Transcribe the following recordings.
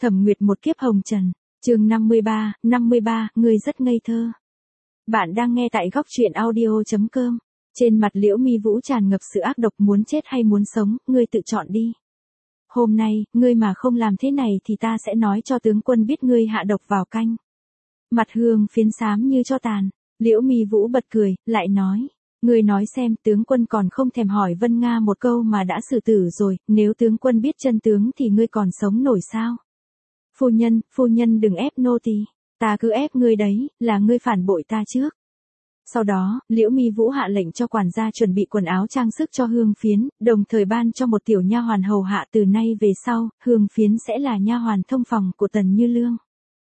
Thẩm Nguyệt một kiếp hồng trần, chương 53, ngươi rất ngây thơ. Bạn đang nghe tại góc truyện audio.com. Trên mặt Liễu Mi Vũ tràn ngập sự ác độc, muốn chết hay muốn sống, ngươi tự chọn đi. Hôm nay, ngươi mà không làm thế này thì ta sẽ nói cho tướng quân biết ngươi hạ độc vào canh. Mặt Hương Phiến xám như tro tàn, Liễu Mi Vũ bật cười, lại nói. Ngươi nói xem, tướng quân còn không thèm hỏi Vân Nga một câu mà đã xử tử rồi, nếu tướng quân biết chân tướng thì ngươi còn sống nổi sao? Phu nhân đừng ép nô tỳ, ta cứ ép ngươi đấy, là ngươi phản bội ta trước. Sau đó, Liễu Mi Vũ hạ lệnh cho quản gia chuẩn bị quần áo trang sức cho Hương Phiến, đồng thời ban cho một tiểu nha hoàn hầu hạ, từ nay về sau, Hương Phiến sẽ là nha hoàn thông phòng của Tần Như Lương.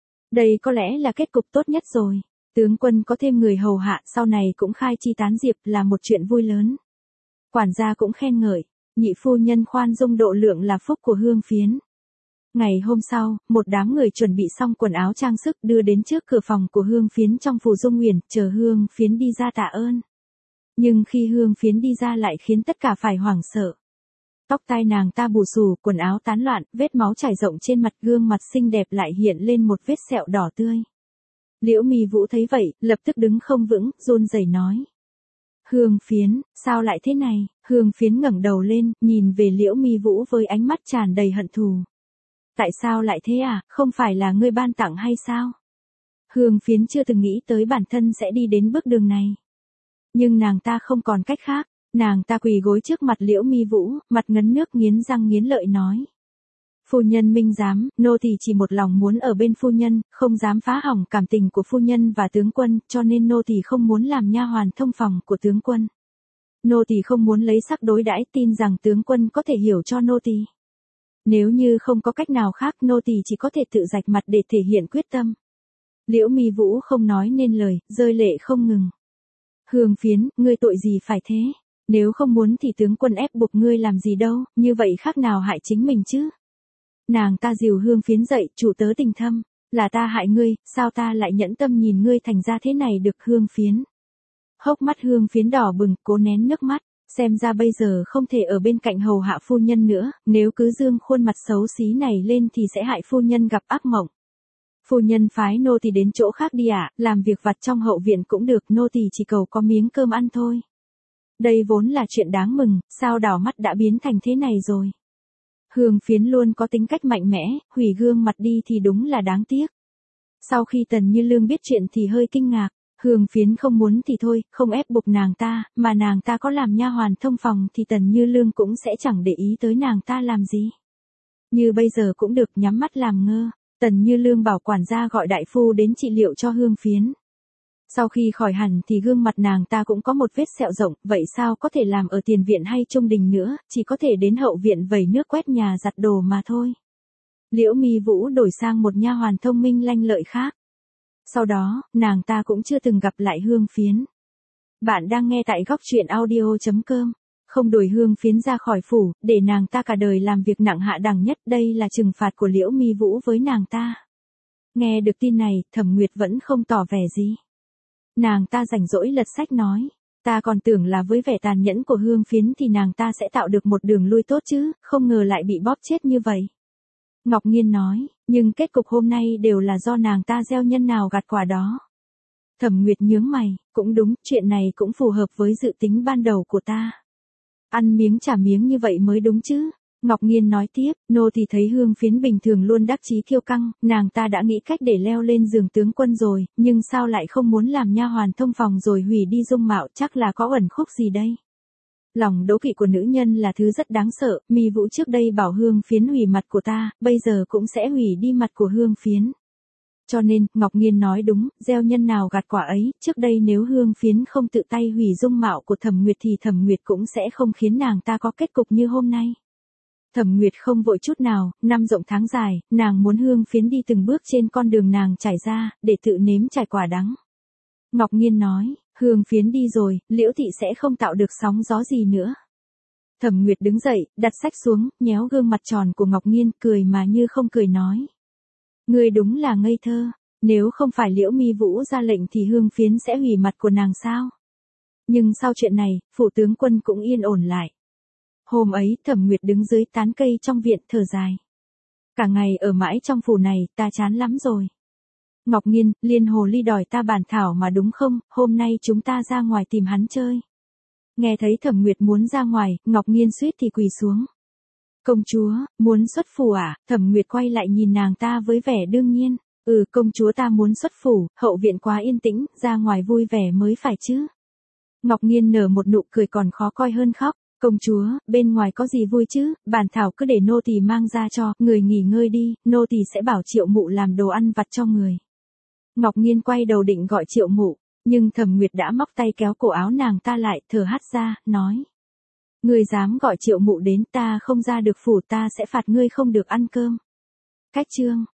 Đây có lẽ là kết cục tốt nhất rồi. Tướng quân có thêm người hầu hạ, sau này cũng khai chi tán diệp, là một chuyện vui lớn. Quản gia cũng khen ngợi, nhị phu nhân khoan dung độ lượng là phúc của Hương Phiến. Ngày hôm sau, một đám người chuẩn bị xong quần áo trang sức đưa đến trước cửa phòng của Hương Phiến trong phủ Dung Uyển, chờ Hương Phiến đi ra tạ ơn. Nhưng khi Hương Phiến đi ra lại khiến tất cả phải hoảng sợ. Tóc tai nàng ta bù xù, quần áo tán loạn, vết máu trải rộng trên mặt, gương mặt xinh đẹp lại hiện lên một vết sẹo đỏ tươi. Liễu Mi Vũ thấy vậy, lập tức đứng không vững, run rẩy nói. Hương Phiến, sao lại thế này? Hương Phiến ngẩng đầu lên, nhìn về Liễu Mi Vũ với ánh mắt tràn đầy hận thù. Tại sao lại thế à, không phải là ngươi ban tặng hay sao? Hương Phiến chưa từng nghĩ tới bản thân sẽ đi đến bước đường này. Nhưng nàng ta không còn cách khác, nàng ta quỳ gối trước mặt Liễu Mi Vũ, mặt ngấn nước nghiến răng nghiến lợi nói. Phu nhân minh giám, nô tỳ chỉ một lòng muốn ở bên phu nhân, không dám phá hỏng cảm tình của phu nhân và tướng quân, cho nên nô tỳ không muốn làm nha hoàn thông phòng của tướng quân. Nô tỳ không muốn lấy sắc đối đãi, tin rằng tướng quân có thể hiểu cho nô tỳ. Nếu như không có cách nào khác, nô tỳ chỉ có thể tự rạch mặt để thể hiện quyết tâm. Liễu Mi Vũ không nói nên lời, rơi lệ không ngừng. Hương Phiến, ngươi tội gì phải thế? Nếu không muốn thì tướng quân ép buộc ngươi làm gì đâu, như vậy khác nào hại chính mình chứ? Nàng ta dìu Hương Phiến dậy, chủ tớ tình thâm, là ta hại ngươi, sao ta lại nhẫn tâm nhìn ngươi thành ra thế này được? Hương Phiến. Hốc mắt Hương Phiến đỏ bừng, cố nén nước mắt, xem ra bây giờ không thể ở bên cạnh hầu hạ phu nhân nữa, nếu cứ dương khuôn mặt xấu xí này lên thì sẽ hại phu nhân gặp ác mộng. Phu nhân phái nô tỳ đến chỗ khác đi ạ, làm việc vặt trong hậu viện cũng được, nô tỳ chỉ cầu có miếng cơm ăn thôi. Đây vốn là chuyện đáng mừng, sao đảo mắt đã biến thành thế này rồi. Hương Phiến luôn có tính cách mạnh mẽ, hủy gương mặt đi thì đúng là đáng tiếc. Sau khi Tần Như Lương biết chuyện thì hơi kinh ngạc, Hương Phiến không muốn thì thôi, không ép buộc nàng ta, mà nàng ta có làm nha hoàn thông phòng thì Tần Như Lương cũng sẽ chẳng để ý tới nàng ta làm gì. Như bây giờ cũng được, nhắm mắt làm ngơ, Tần Như Lương bảo quản gia gọi đại phu đến trị liệu cho Hương Phiến. Sau khi khỏi hẳn thì gương mặt nàng ta cũng có một vết sẹo rộng, vậy sao có thể làm ở tiền viện hay trung đình nữa, chỉ có thể đến hậu viện vẩy nước quét nhà giặt đồ mà thôi. Liễu Mi Vũ đổi sang một nha hoàn thông minh lanh lợi khác. Sau đó, nàng ta cũng chưa từng gặp lại Hương Phiến. Bạn đang nghe tại góc truyện audio.com. Không đuổi Hương Phiến ra khỏi phủ, để nàng ta cả đời làm việc nặng hạ đẳng nhất, đây là trừng phạt của Liễu Mi Vũ với nàng ta. Nghe được tin này, Thẩm Nguyệt vẫn không tỏ vẻ gì. Nàng ta rảnh rỗi lật sách nói, ta còn tưởng là với vẻ tàn nhẫn của Hương Phiến thì nàng ta sẽ tạo được một đường lui tốt chứ, không ngờ lại bị bóp chết như vậy. Ngọc Nghiên nói, nhưng kết cục hôm nay đều là do nàng ta gieo nhân nào gặt quả đó. Thẩm Nguyệt nhướng mày, cũng đúng, chuyện này cũng phù hợp với dự tính ban đầu của ta. Ăn miếng trả miếng như vậy mới đúng chứ. Ngọc Nghiên nói tiếp, nô thì thấy Hương Phiến bình thường luôn đắc chí kiêu căng, nàng ta đã nghĩ cách để leo lên giường tướng quân rồi, nhưng sao lại không muốn làm nha hoàn thông phòng rồi hủy đi dung mạo, chắc là có ẩn khúc gì đây. Lòng đố kỵ của nữ nhân là thứ rất đáng sợ, Mi Vũ trước đây bảo Hương Phiến hủy mặt của ta, bây giờ cũng sẽ hủy đi mặt của Hương Phiến. Cho nên, Ngọc Nghiên nói đúng, gieo nhân nào gặt quả ấy, trước đây nếu Hương Phiến không tự tay hủy dung mạo của Thẩm Nguyệt thì Thẩm Nguyệt cũng sẽ không khiến nàng ta có kết cục như hôm nay. Thẩm Nguyệt không vội chút nào, năm rộng tháng dài, nàng muốn Hương Phiến đi từng bước trên con đường nàng trải ra, để tự nếm trải quả đắng. Ngọc Nghiên nói, Hương Phiến đi rồi, Liễu thị sẽ không tạo được sóng gió gì nữa. Thẩm Nguyệt đứng dậy, đặt sách xuống, nhéo gương mặt tròn của Ngọc Nghiên, cười mà như không cười nói. Ngươi đúng là ngây thơ, nếu không phải Liễu Mi Vũ ra lệnh thì Hương Phiến sẽ hủy mặt của nàng sao? Nhưng sau chuyện này, phủ tướng quân cũng yên ổn lại. Hôm ấy, Thẩm Nguyệt đứng dưới tán cây trong viện thở dài. Cả ngày ở mãi trong phủ này, ta chán lắm rồi. Ngọc Nghiên, Liên hồ ly đòi ta bản thảo mà đúng không, hôm nay chúng ta ra ngoài tìm hắn chơi. Nghe thấy Thẩm Nguyệt muốn ra ngoài, Ngọc Nghiên suýt thì quỳ xuống. Công chúa, muốn xuất phủ à? Thẩm Nguyệt quay lại nhìn nàng ta với vẻ đương nhiên. Công chúa ta muốn xuất phủ, hậu viện quá yên tĩnh, ra ngoài vui vẻ mới phải chứ. Ngọc Nghiên nở một nụ cười còn khó coi hơn khóc. Công chúa, bên ngoài có gì vui chứ, bản thảo cứ để nô tỳ mang ra cho, người nghỉ ngơi đi, nô tỳ sẽ bảo Triệu Mụ làm đồ ăn vặt cho người. Ngọc Nghiên quay đầu định gọi Triệu Mụ, nhưng Thẩm Nguyệt đã móc tay kéo cổ áo nàng ta lại, thở hắt ra, nói. Ngươi dám gọi Triệu Mụ đến, ta không ra được phủ, ta sẽ phạt ngươi không được ăn cơm. Cách chương